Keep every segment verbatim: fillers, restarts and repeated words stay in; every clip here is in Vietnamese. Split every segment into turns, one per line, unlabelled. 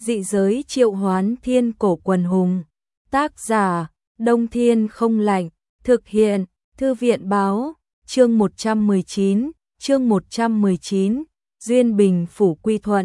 Dị giới triệu hoán thiên cổ quần hùng. Tác giả, Đông Thiên Không Lạnh. Thực hiện, Thư viện báo. Chương một trăm mười chín, chương một trăm mười chín, Duyên Bình Phủ Quy Thuận.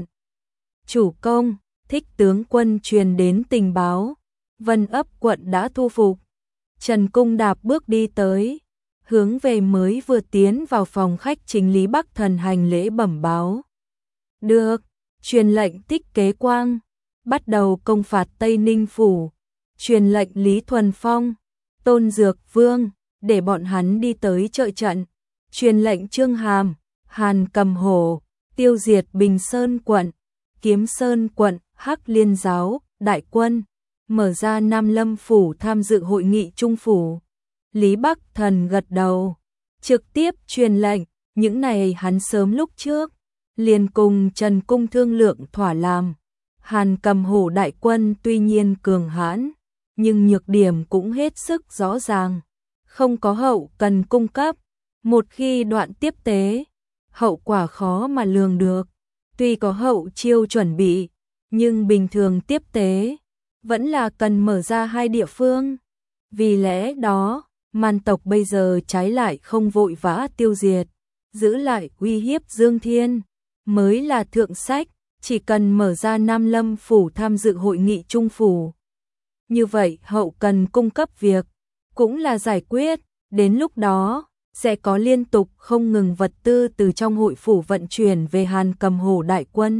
Chủ công, Thích tướng quân truyền đến tình báo. Vân Ấp quận đã thu phục. Trần Cung đạp bước đi tới, hướng về mới vừa tiến vào phòng khách chính Lý Bắc Thần hành lễ bẩm báo. Được, truyền lệnh Thích Kế Quang, bắt đầu công phạt Tây Ninh Phủ. Truyền lệnh Lý Thuần Phong, Tôn Dược Vương, để bọn hắn đi tới trợ trận. Truyền lệnh Trương Hàm, Hàn Cầm Hổ, tiêu diệt Bình Sơn quận, Kiếm Sơn quận, Hắc Liên giáo, đại quân, mở ra Nam Lâm Phủ tham dự hội nghị Trung Phủ. Lý Bắc Thần gật đầu, trực tiếp truyền lệnh, những này hắn sớm lúc trước, liền cùng Trần Cung thương lượng thỏa làm. Hàn Cầm Hổ đại quân tuy nhiên cường hãn, nhưng nhược điểm cũng hết sức rõ ràng, không có hậu cần cung cấp, một khi đoạn tiếp tế, hậu quả khó mà lường được. Tuy có hậu chiêu chuẩn bị, nhưng bình thường tiếp tế vẫn là cần mở ra hai địa phương. Vì lẽ đó, Man tộc bây giờ trái lại không vội vã tiêu diệt, giữ lại uy hiếp Dương Thiên mới là thượng sách, chỉ cần mở ra Nam Lâm Phủ tham dự hội nghị Trung Phủ. Như vậy hậu cần cung cấp việc cũng là giải quyết, đến lúc đó sẽ có liên tục không ngừng vật tư từ trong hội phủ vận chuyển về Hàn Cầm Hổ đại quân.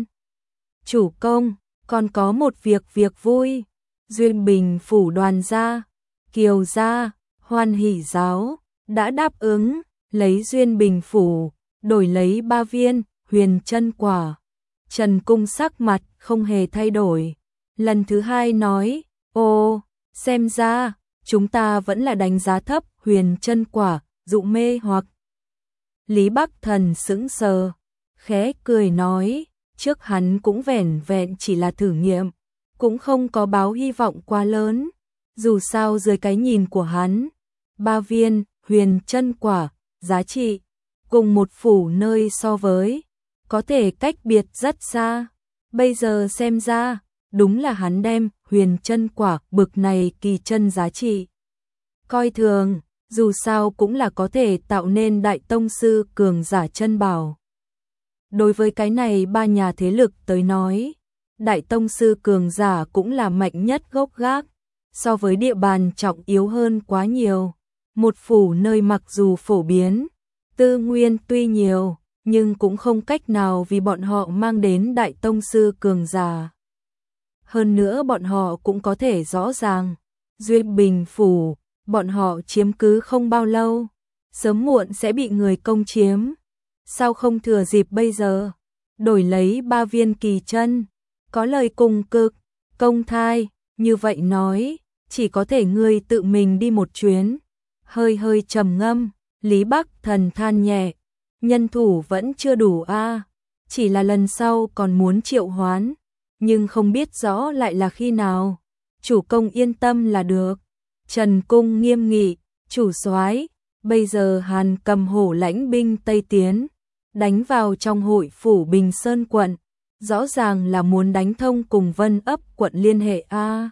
Chủ công, còn có một việc việc vui, Duyên Bình Phủ đoàn gia, Kiều gia, Hoan Hỷ giáo đã đáp ứng lấy Duyên Bình Phủ đổi lấy ba viên huyền chân quả. Trần Cung sắc mặt không hề thay đổi, lần thứ hai nói, ô, xem ra chúng ta vẫn là đánh giá thấp huyền chân quả, dụ mê hoặc. Lý Bắc Thần sững sờ, khẽ cười nói, trước hắn cũng vẻn vẹn chỉ là thử nghiệm, cũng không có báo hy vọng quá lớn. Dù sao dưới cái nhìn của hắn, ba viên huyền chân quả, giá trị, cùng một phủ nơi so với, có thể cách biệt rất xa. Bây giờ xem ra, đúng là hắn đem huyền chân quả bực này kỳ chân giá trị coi thường, dù sao cũng là có thể tạo nên đại tông sư cường giả chân bảo. Đối với cái này ba nhà thế lực tới nói, đại tông sư cường giả cũng là mạnh nhất gốc gác, so với địa bàn trọng yếu hơn quá nhiều. Một phủ nơi mặc dù phổ biến, tư nguyên tuy nhiều, nhưng cũng không cách nào vì bọn họ mang đến đại tông sư cường giả. Hơn nữa bọn họ cũng có thể rõ ràng, Duyên Bình Phủ, bọn họ chiếm cứ không bao lâu, sớm muộn sẽ bị người công chiếm. Sao không thừa dịp bây giờ, đổi lấy ba viên kỳ chân, có lời cùng cực, công thai, như vậy nói, chỉ có thể ngươi tự mình đi một chuyến. Hơi hơi trầm ngâm, Lý Bắc Thần than nhẹ, nhân thủ vẫn chưa đủ a, à, chỉ là lần sau còn muốn triệu hoán, nhưng không biết rõ lại là khi nào. Chủ công yên tâm là được. Trần Cung nghiêm nghị, chủ soái, bây giờ Hàn Cầm Hổ lãnh binh Tây tiến, đánh vào trong hội phủ Bình Sơn quận, rõ ràng là muốn đánh thông cùng Vân Ấp quận liên hệ a. À.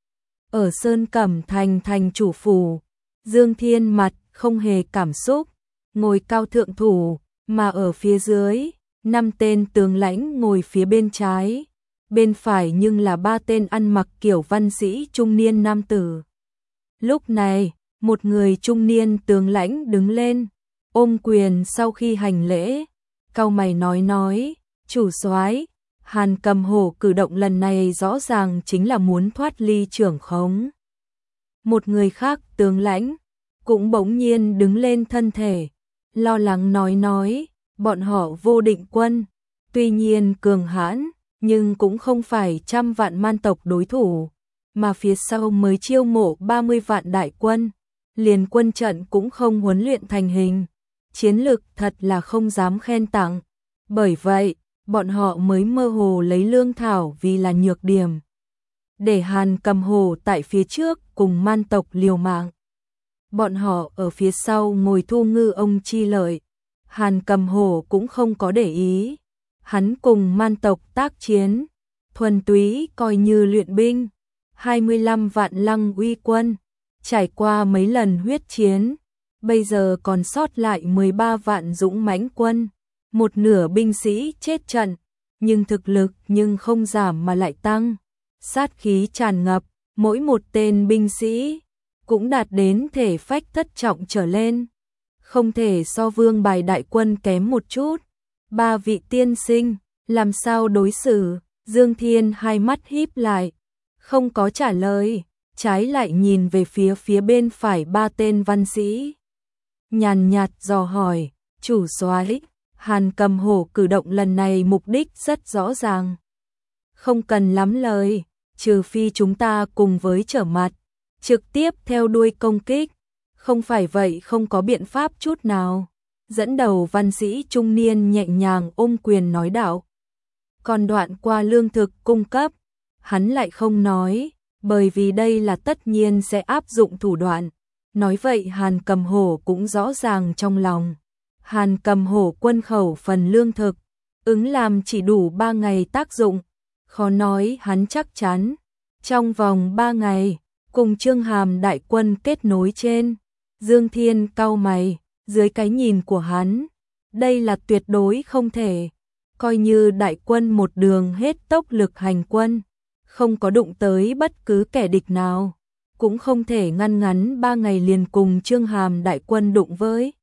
Ở Sơn Cẩm Thành thành chủ phủ, Dương Thiên mặt không hề cảm xúc, ngồi cao thượng thủ, mà ở phía dưới, năm tên tướng lãnh ngồi phía bên trái, bên phải nhưng là ba tên ăn mặc kiểu văn sĩ trung niên nam tử. Lúc này, một người trung niên tướng lãnh đứng lên, ôm quyền sau khi hành lễ, cau mày nói nói, chủ soái, Hàn Cầm Hổ cử động lần này rõ ràng chính là muốn thoát ly trưởng khống. Một người khác tướng lãnh cũng bỗng nhiên đứng lên thân thể, lo lắng nói nói, bọn họ vô định quân, tuy nhiên cường hãn, nhưng cũng không phải trăm vạn man tộc đối thủ, mà phía sau mới chiêu mộ ba mươi vạn đại quân, liền quân trận cũng không huấn luyện thành hình, chiến lực thật là không dám khen tặng. Bởi vậy, bọn họ mới mơ hồ lấy lương thảo vì là nhược điểm, để Hàn Cầm Hổ tại phía trước cùng man tộc liều mạng. Bọn họ ở phía sau ngồi thu ngư ông chi lợi. Hàn Cầm Hổ cũng không có để ý, hắn cùng man tộc tác chiến, thuần túy coi như luyện binh, hai mươi lăm vạn lăng uy quân, trải qua mấy lần huyết chiến, bây giờ còn sót lại mười ba vạn dũng mãnh quân, một nửa binh sĩ chết trận, nhưng thực lực nhưng không giảm mà lại tăng, sát khí tràn ngập, mỗi một tên binh sĩ cũng đạt đến thể phách thất trọng trở lên, không thể so vương bài đại quân kém một chút. Ba vị tiên sinh, làm sao đối xử? Dương Thiên hai mắt híp lại, không có trả lời, trái lại nhìn về phía phía bên phải ba tên văn sĩ. Nhàn nhạt dò hỏi, chủ soái, Hàn Cầm Hổ cử động lần này mục đích rất rõ ràng. Không cần lắm lời, trừ phi chúng ta cùng với trở mặt, trực tiếp theo đuôi công kích, không phải vậy không có biện pháp chút nào. Dẫn đầu văn sĩ trung niên nhẹ nhàng ôm quyền nói đạo. Còn đoạn qua lương thực cung cấp, hắn lại không nói, bởi vì đây là tất nhiên sẽ áp dụng thủ đoạn. Nói vậy Hàn Cầm Hổ cũng rõ ràng trong lòng. Hàn Cầm Hổ quân khẩu phần lương thực, ứng làm chỉ đủ ba ngày tác dụng, khó nói hắn chắc chắn. Trong vòng ba ngày, cùng Trương Hàm đại quân kết nối trên, Dương Thiên cau mày, dưới cái nhìn của hắn, đây là tuyệt đối không thể. Coi như đại quân một đường hết tốc lực hành quân, không có đụng tới bất cứ kẻ địch nào, cũng không thể ngăn ngắn ba ngày liền cùng Trương Hàm đại quân đụng với.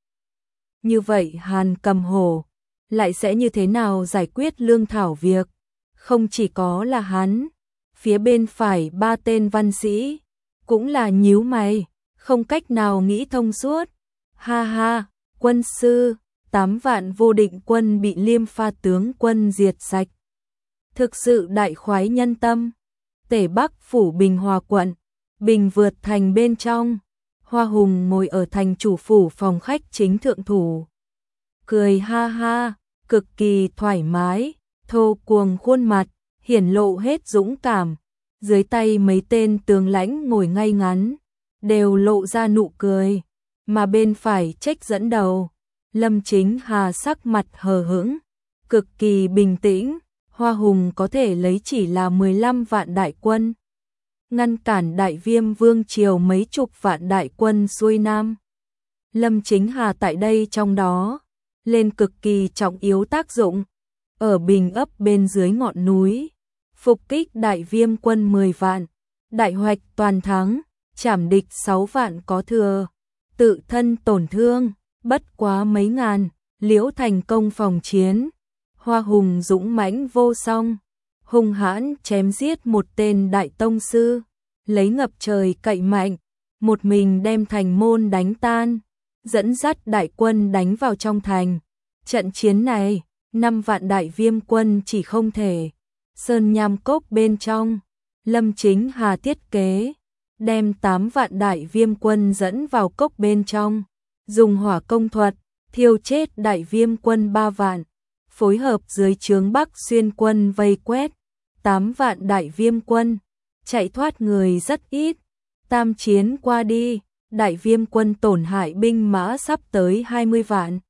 Như vậy Hàn Cầm Hổ lại sẽ như thế nào giải quyết lương thảo việc? Không chỉ có là hắn, phía bên phải ba tên văn sĩ cũng là nhíu mày, không cách nào nghĩ thông suốt. Ha ha, quân sư, tám vạn vô định quân bị Liêm Pha tướng quân diệt sạch. Thực sự đại khoái nhân tâm. Tể Bắc phủ Bình Hòa quận, Bình vượt thành bên trong, Hoa Hùng ngồi ở thành chủ phủ phòng khách chính thượng thủ. Cười ha ha, cực kỳ thoải mái, thô cuồng khuôn mặt, hiển lộ hết dũng cảm. Dưới tay mấy tên tướng lãnh ngồi ngay ngắn, đều lộ ra nụ cười, mà bên phải trách dẫn đầu. Lâm Chính Hà sắc mặt hờ hững, cực kỳ bình tĩnh, Hoa Hùng có thể lấy chỉ là mười lăm vạn đại quân, ngăn cản Đại Viêm Vương triều mấy chục vạn đại quân xuôi nam. Lâm Chính Hà tại đây trong đó, lên cực kỳ trọng yếu tác dụng, ở Bình ấp bên dưới ngọn núi, phục kích Đại Viêm quân mười vạn, đại hoạch toàn thắng, trảm địch sáu vạn có thừa, tự thân tổn thương bất quá mấy ngàn, liễu thành công phòng chiến. Hoa Hùng dũng mãnh vô song, hung hãn chém giết một tên đại tông sư, lấy ngập trời cậy mạnh, một mình đem thành môn đánh tan, dẫn dắt đại quân đánh vào trong thành. Trận chiến này, năm vạn đại viêm quân chỉ không thể. Sơn Nham Cốc bên trong, Lâm Chính Hà thiết kế, đem tám vạn đại viêm quân dẫn vào cốc bên trong, dùng hỏa công thuật, thiêu chết đại viêm quân ba vạn, phối hợp dưới trướng Bắc Xuyên quân vây quét, tám vạn đại viêm quân, chạy thoát người rất ít. Tam chiến qua đi, đại viêm quân tổn hại binh mã sắp tới hai mươi vạn.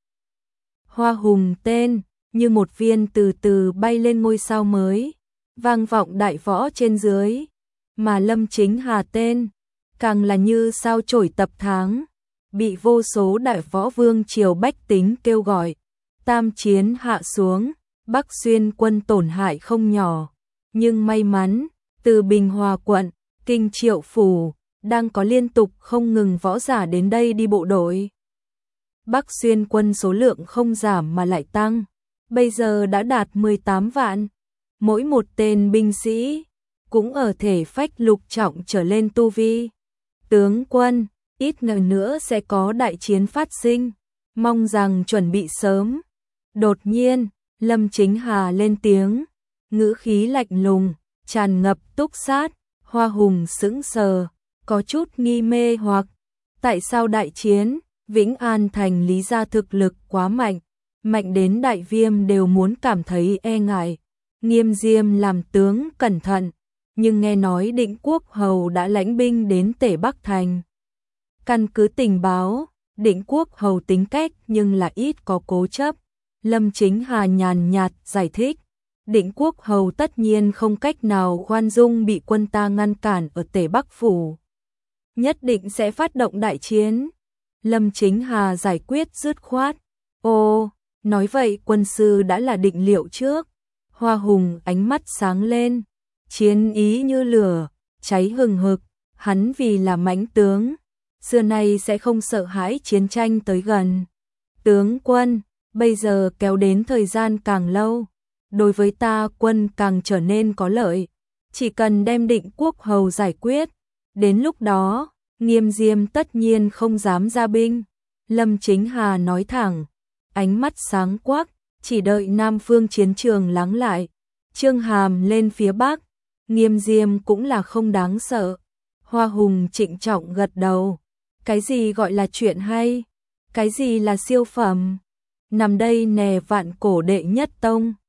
Hoa Hùng tên, như một viên từ từ bay lên ngôi sao mới, vang vọng đại võ trên dưới, mà Lâm Chính Hà tên, càng là như sao chổi tập tháng, bị vô số đại võ vương triều bách tính kêu gọi. Tam chiến hạ xuống, Bắc Xuyên quân tổn hại không nhỏ, nhưng may mắn, từ Bình Hòa quận, Kinh Triệu phủ, đang có liên tục không ngừng võ giả đến đây đi bộ đội. Bắc Xuyên quân số lượng không giảm mà lại tăng, bây giờ đã đạt mười tám vạn, mỗi một tên binh sĩ cũng ở thể phách lục trọng trở lên tu vi. Tướng quân, ít ngày nữa sẽ có đại chiến phát sinh, mong rằng chuẩn bị sớm. Đột nhiên, Lâm Chính Hà lên tiếng, ngữ khí lạnh lùng, tràn ngập túc sát. Hoa Hùng sững sờ, có chút nghi mê hoặc, tại sao đại chiến? Vĩnh An thành lý gia thực lực quá mạnh, mạnh đến đại viêm đều muốn cảm thấy e ngại. Nghiêm Diêm làm tướng cẩn thận, nhưng nghe nói Định Quốc Hầu đã lãnh binh đến Tể Bắc thành. Căn cứ tình báo, Định Quốc Hầu tính cách nhưng là ít có cố chấp. Lâm Chính Hà nhàn nhạt giải thích, Định Quốc Hầu tất nhiên không cách nào khoan dung bị quân ta ngăn cản ở Tề Bắc Phủ. Nhất định sẽ phát động đại chiến. Lâm Chính Hà giải quyết dứt khoát. Ồ, nói vậy quân sư đã là định liệu trước. Hoa Hùng ánh mắt sáng lên, chiến ý như lửa, cháy hừng hực, hắn vì là mãnh tướng, xưa nay sẽ không sợ hãi chiến tranh tới gần. Tướng quân, bây giờ kéo đến thời gian càng lâu, đối với ta quân càng trở nên có lợi, chỉ cần đem Định Quốc Hầu giải quyết, đến lúc đó, Nghiêm Diêm tất nhiên không dám ra binh. Lâm Chính Hà nói thẳng, ánh mắt sáng quắc, chỉ đợi Nam phương chiến trường lắng lại. Trương Hàm lên phía Bắc, Nghiêm Diêm cũng là không đáng sợ. Hoa Hùng trịnh trọng gật đầu. Cái gì gọi là chuyện hay? Cái gì là siêu phẩm? Nằm đây nè vạn cổ đệ nhất tông.